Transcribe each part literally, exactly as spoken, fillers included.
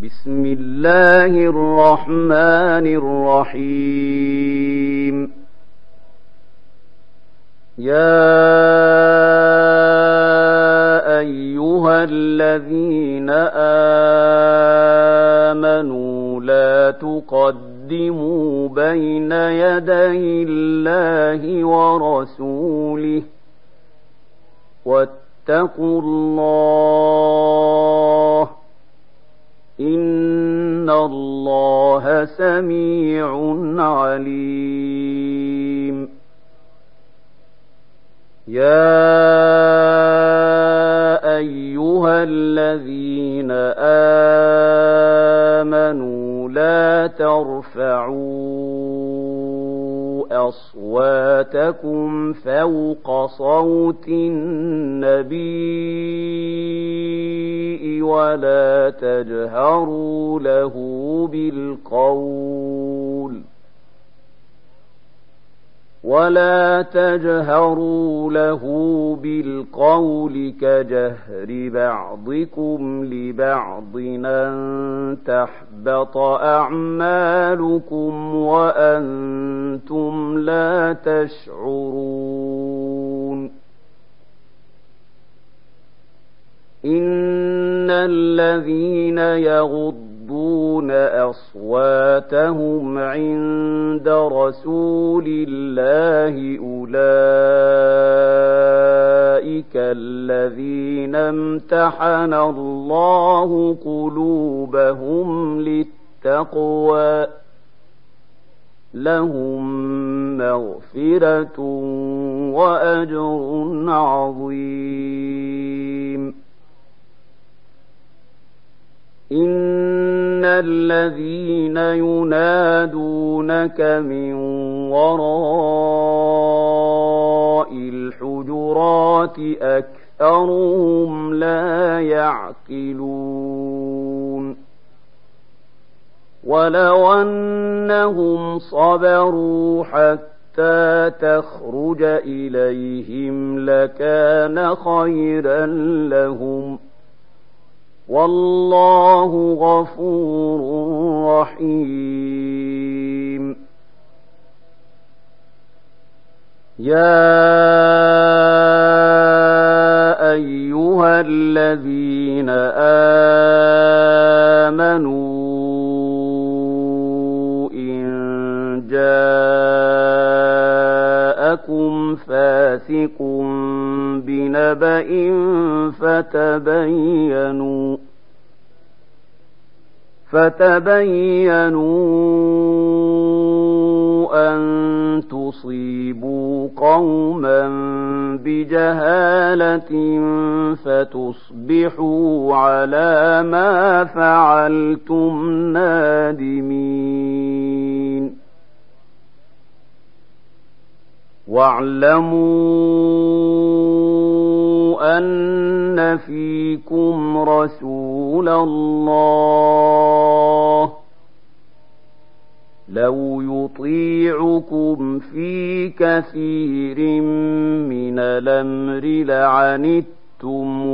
بسم الله الرحمن الرحيم يا أيها الذين آمنوا لا تقدموا بين يدي الله ورسوله واتقوا الله إن الله سميع عليم يا أيها الذين آمنوا لا ترفعوا أصواتكم فوق صوت النبي ولا تجهروا له بالقول ولا تجهروا له بالقول كجهر بعضكم لبعض أن تحبط أعمالكم وأنتم لا تشعرون إن الذين يغضون أصواتهم عند رسول الله أولئك الذين امتحن الله قلوبهم للتقوى لهم مغفرة وأجر عظيم إن الذين ينادونك من وراء الحجرات أكثرهم لا يعقلون ولو أنهم صبروا حتى تخرج إليهم لكان خيرا لهم والله غفور رحيم يا أيها الذين آمنوا إن جاءكم فاسق بنبأ فتبينوا فتبينوا أن تصيبوا قوما بجهالة فتصبحوا على ما فعلتم نادمين واعلموا أن فيكم رسول الله لو يطيعكم في كثير من الأمر لعنتم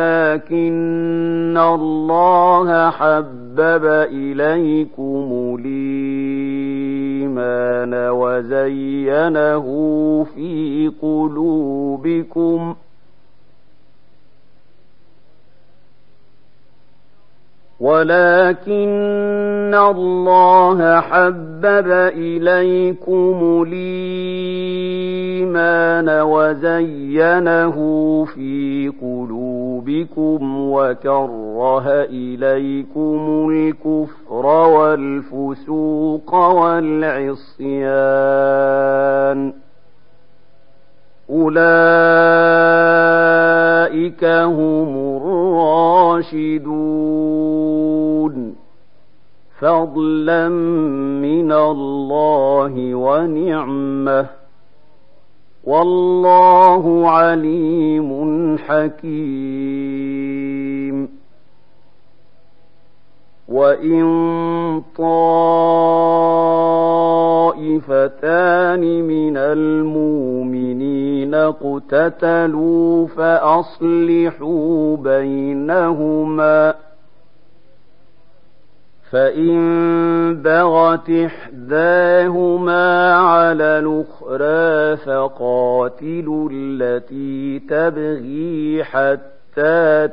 ولكن الله حبب إليكم الإيمان وزينه في قلوبكم ولكن الله حبب إليكم الإيمان وزينه في قلوبكم وكره إليكم الكفر والفسوق والعصيان أولئك هم الراشدون فضلا من الله ونعمة والله عليم حكيم وإن طائفتان من المؤمنين اقتتلوا فأصلحوا بينهما فإن بغت إحداهما على الأخرى فقاتلوا التي تبغي حتى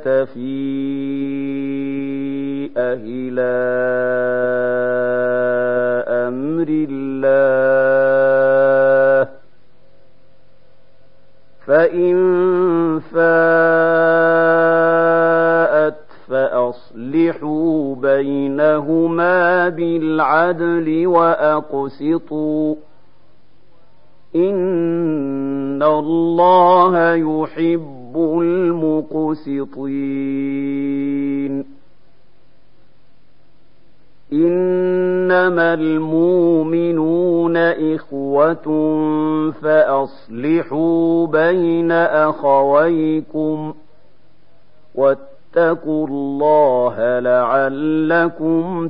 تفيء إلى أمر الله، فإن فاءت فأصلحوا بينهما بالعدل وأقسطوا، إن الله يحب المقسطين. إنما المؤمنون إخوة فأصلحوا بين أخويكم واتقوا الله لعلكم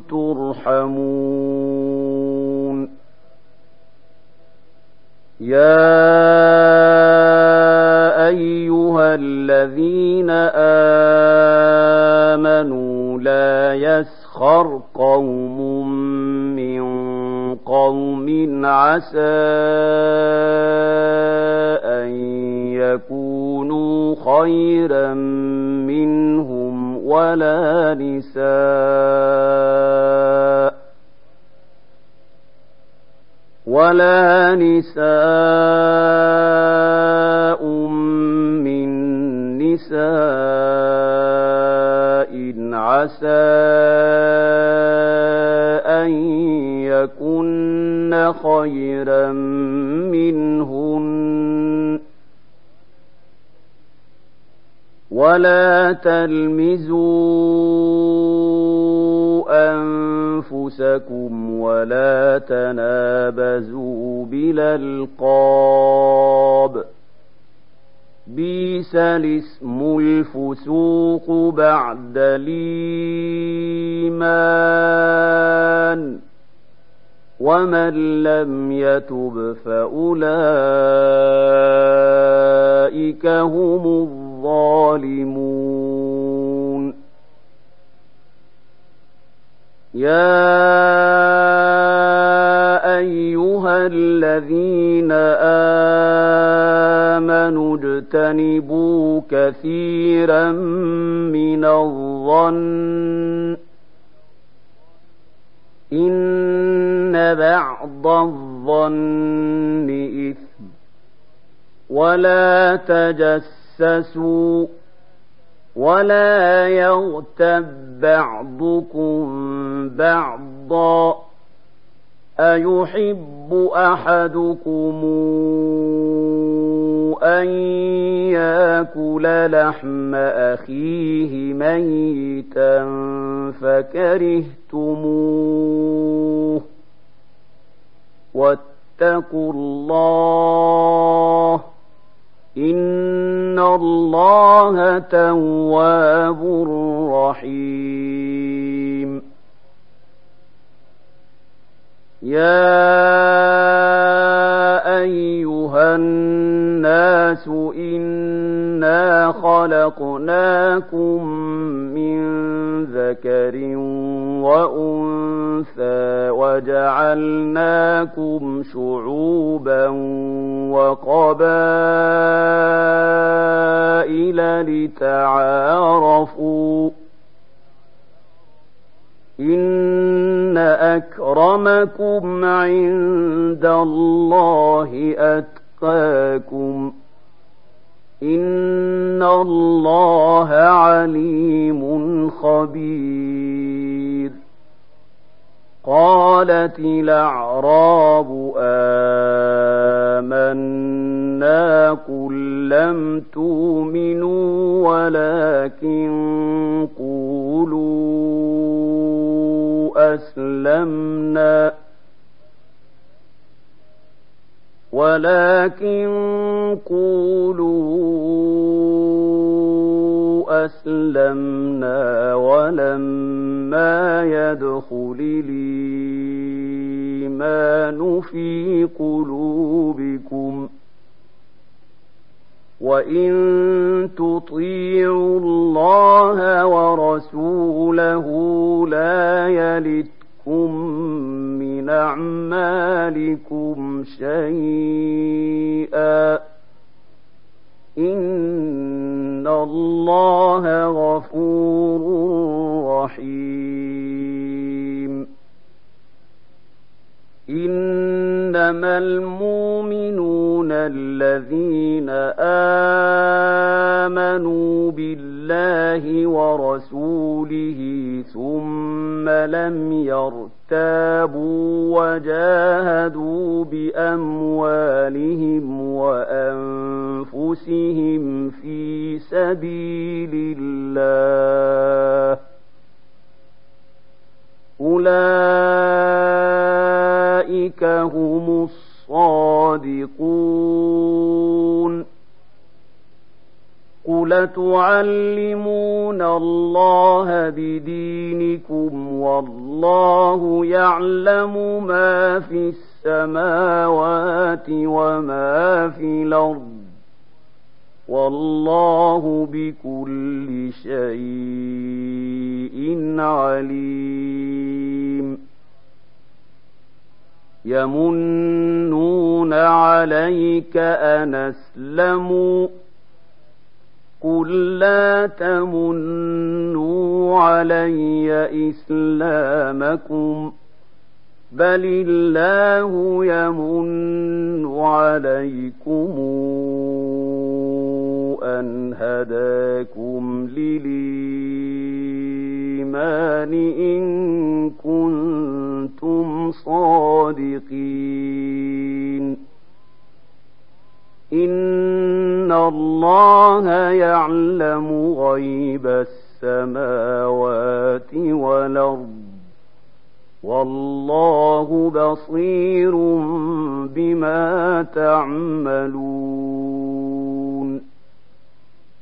ترحمون. يا أيها الذين آمنوا لا يسخر قوم من قوم عسى أن يكونوا خيرا منهم ولا نساء ولا نساء من نساء عسى أن يكن خيرا منهن، ولا تلمزوا أنفسكم ولا تنابزوا بالألقاب، بئس الاسم الفسوق بعد الإيمان، ومن لم يتب فأولئك هم الظالمون. يا أيها الذين آمنوا اجتنبوا كثيرا من الظن إن بعض الظن إثم، ولا تجسسوا ولا يغتب بعضكم بعضا، أيحب أحدكم أن يأكل لحم أخيه ميتا فكرهتموه، واتقوا الله إن الله تواب رحيم. يا أيها الناس إنا خلقناكم من ذكر وأنثى وجعلناكم شعوبا وقبائل لتعارفوا، إن أكرمكم عند الله أتقاكم، إن الله عليم خبير. قالت الأعراب آمنا قل لم تؤمنوا ولكن قولوا أسلمنا ولكن قولوا أسلمنا ولما يدخل الإيمان في قلوبكم وإن تطيعوا الله ورسوله لا يلتكم من أعمالكم شيئا إن الله غفور رحيم إنما المؤمنون الذين آمنوا بالله ورسوله ثم لم يرتابوا وجاهدوا بأموالهم وأنفسهم في سبيل الله أولئك هم الصادقون قل تعلمون الله بدينكم والله يعلم ما في السماوات وما في الأرض والله بكل شيء عليم يمنون عليك أن أسلموا قل لا تمنوا علي إسلامكم بل الله يمن عليكم أن هداكم للإيمان إن كنتم صادقين إن الله يعلم غيب السماوات والأرض والله بصير بما تعملون